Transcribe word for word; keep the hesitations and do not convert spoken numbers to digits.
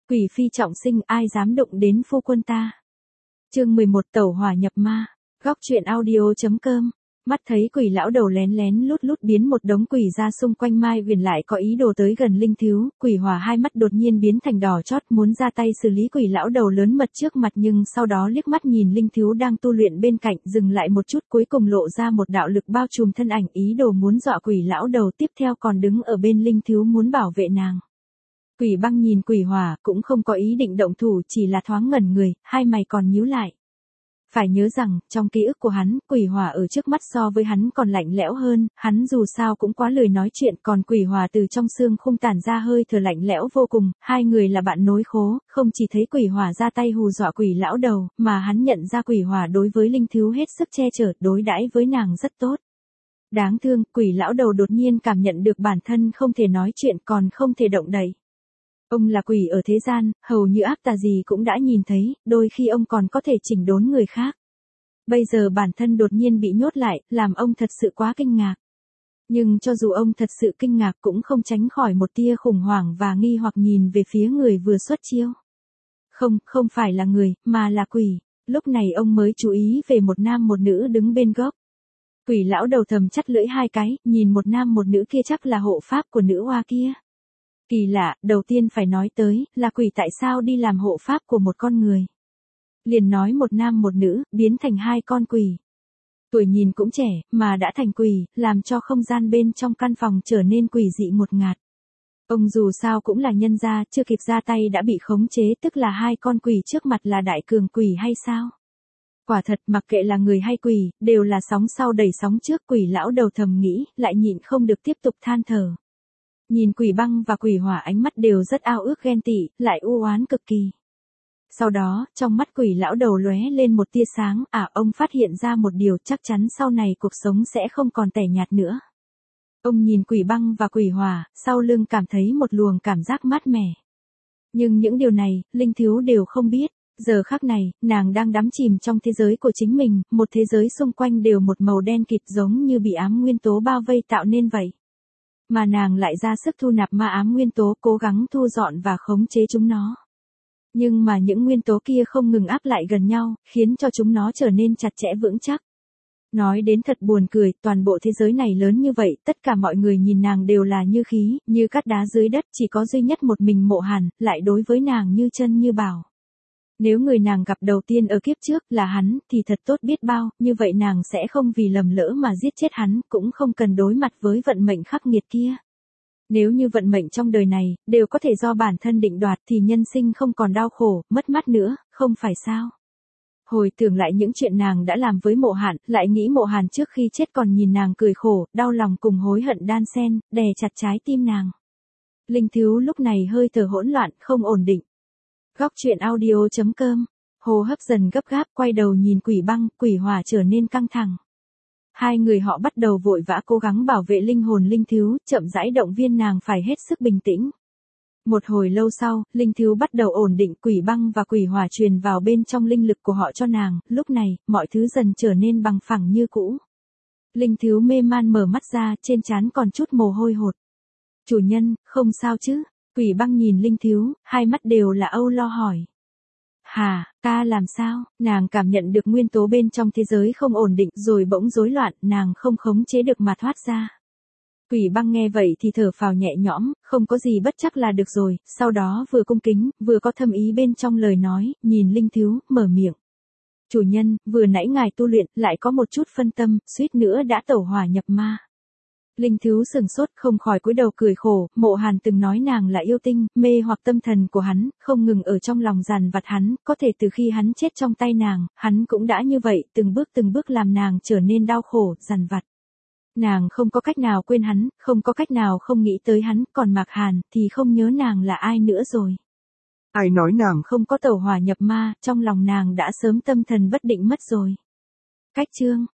Quỷ phi trọng sinh, ai dám đụng đến phu quân ta. Chương mười một Tẩu hỏa nhập ma. Góc truyện audio.com. Mắt thấy quỷ lão đầu lén lén lút lút biến một đống quỷ ra xung quanh Mai Viền lại có ý đồ tới gần Linh Thiếu, quỷ hỏa hai mắt đột nhiên biến thành đỏ chót muốn ra tay xử lý quỷ lão đầu lớn mật trước mặt, nhưng sau đó liếc mắt nhìn Linh Thiếu đang tu luyện bên cạnh, dừng lại một chút, cuối cùng lộ ra một đạo lực bao trùm thân ảnh, ý đồ muốn dọa quỷ lão đầu, tiếp theo còn đứng ở bên Linh Thiếu muốn bảo vệ nàng. Quỷ băng nhìn quỷ hỏa cũng không có ý định động thủ, chỉ là thoáng ngẩn người, hai mày còn nhíu lại. Phải nhớ rằng, trong ký ức của hắn, quỷ hỏa ở trước mắt so với hắn còn lạnh lẽo hơn, hắn dù sao cũng quá lười nói chuyện, còn quỷ hỏa từ trong xương khung tản ra hơi thở lạnh lẽo vô cùng, hai người là bạn nối khố, không chỉ thấy quỷ hỏa ra tay hù dọa quỷ lão đầu, mà hắn nhận ra quỷ hỏa đối với Linh Thiếu hết sức che chở, đối đãi với nàng rất tốt. Đáng thương, quỷ lão đầu đột nhiên cảm nhận được bản thân không thể nói chuyện còn không thể động đậy. Ông là quỷ ở thế gian, hầu như ác tà gì cũng đã nhìn thấy, đôi khi ông còn có thể chỉnh đốn người khác. Bây giờ bản thân đột nhiên bị nhốt lại, làm ông thật sự quá kinh ngạc. Nhưng cho dù ông thật sự kinh ngạc cũng không tránh khỏi một tia khủng hoảng và nghi hoặc nhìn về phía người vừa xuất chiêu. Không, không phải là người, mà là quỷ. Lúc này ông mới chú ý về một nam một nữ đứng bên góc. Quỷ lão đầu thầm chắt lưỡi hai cái, nhìn một nam một nữ kia chắc là hộ pháp của nữ oa kia. Kỳ lạ, đầu tiên phải nói tới, là quỷ tại sao đi làm hộ pháp của một con người. Liền nói một nam một nữ, biến thành hai con quỷ. Tuổi nhìn cũng trẻ, mà đã thành quỷ, làm cho không gian bên trong căn phòng trở nên quỷ dị ngột ngạt. Ông dù sao cũng là nhân gia, chưa kịp ra tay đã bị khống chế, tức là hai con quỷ trước mặt là đại cường quỷ hay sao? Quả thật, mặc kệ là người hay quỷ, đều là sóng sau đẩy sóng trước, quỷ lão đầu thầm nghĩ, lại nhịn không được tiếp tục than thở. Nhìn quỷ băng và quỷ hỏa ánh mắt đều rất ao ước ghen tị, lại u oán cực kỳ. Sau đó, trong mắt quỷ lão đầu lóe lên một tia sáng, à ông phát hiện ra một điều, chắc chắn sau này cuộc sống sẽ không còn tẻ nhạt nữa. Ông nhìn quỷ băng và quỷ hỏa, sau lưng cảm thấy một luồng cảm giác mát mẻ. Nhưng những điều này, Linh Thiếu đều không biết. Giờ khắc này, nàng đang đắm chìm trong thế giới của chính mình, một thế giới xung quanh đều một màu đen kịt giống như bị ám nguyên tố bao vây tạo nên vậy. Mà nàng lại ra sức thu nạp ma ám nguyên tố, cố gắng thu dọn và khống chế chúng nó. Nhưng mà những nguyên tố kia không ngừng áp lại gần nhau, khiến cho chúng nó trở nên chặt chẽ vững chắc. Nói đến thật buồn cười, toàn bộ thế giới này lớn như vậy, tất cả mọi người nhìn nàng đều là như khí, như cát đá dưới đất, chỉ có duy nhất một mình Mộ Hàn, lại đối với nàng như chân như bảo. Nếu người nàng gặp đầu tiên ở kiếp trước là hắn, thì thật tốt biết bao, như vậy nàng sẽ không vì lầm lỡ mà giết chết hắn, cũng không cần đối mặt với vận mệnh khắc nghiệt kia. Nếu như vận mệnh trong đời này, đều có thể do bản thân định đoạt thì nhân sinh không còn đau khổ, mất mát nữa, không phải sao? Hồi tưởng lại những chuyện nàng đã làm với Mộ Hàn, lại nghĩ Mộ Hàn trước khi chết còn nhìn nàng cười khổ, đau lòng cùng hối hận đan xen, đè chặt trái tim nàng. Linh Thiếu lúc này hơi thở hỗn loạn, không ổn định. Góc truyện audio.com. Hô hấp dần gấp gáp, quay đầu nhìn quỷ băng, quỷ hỏa trở nên căng thẳng. Hai người họ bắt đầu vội vã cố gắng bảo vệ linh hồn Linh Thiếu, chậm rãi động viên nàng phải hết sức bình tĩnh. Một hồi lâu sau, Linh Thiếu bắt đầu ổn định, quỷ băng và quỷ hỏa truyền vào bên trong linh lực của họ cho nàng, lúc này, mọi thứ dần trở nên bằng phẳng như cũ. Linh Thiếu mê man mở mắt ra, trên trán còn chút mồ hôi hột. Chủ nhân, không sao chứ? Quỷ băng nhìn Linh Thiếu, hai mắt đều là âu lo hỏi. Hà, ca làm sao? Nàng cảm nhận được nguyên tố bên trong thế giới không ổn định rồi bỗng rối loạn, nàng không khống chế được mà thoát ra. Quỷ băng nghe vậy thì thở phào nhẹ nhõm, không có gì bất chắc là được rồi, sau đó vừa cung kính, vừa có thâm ý bên trong lời nói, nhìn Linh Thiếu, mở miệng. Chủ nhân, vừa nãy ngài tu luyện, lại có một chút phân tâm, suýt nữa đã tẩu hỏa nhập ma. Linh Thiếu sừng sốt không khỏi cúi đầu cười khổ, Mộ Hàn từng nói nàng là yêu tinh, mê hoặc tâm thần của hắn, không ngừng ở trong lòng dằn vặt hắn, có thể từ khi hắn chết trong tay nàng, hắn cũng đã như vậy, từng bước từng bước làm nàng trở nên đau khổ, dằn vặt. Nàng không có cách nào quên hắn, không có cách nào không nghĩ tới hắn, còn Mạc Hàn thì không nhớ nàng là ai nữa rồi. Ai nói nàng không có tẩu hỏa nhập ma, trong lòng nàng đã sớm tâm thần bất định mất rồi. Cách chương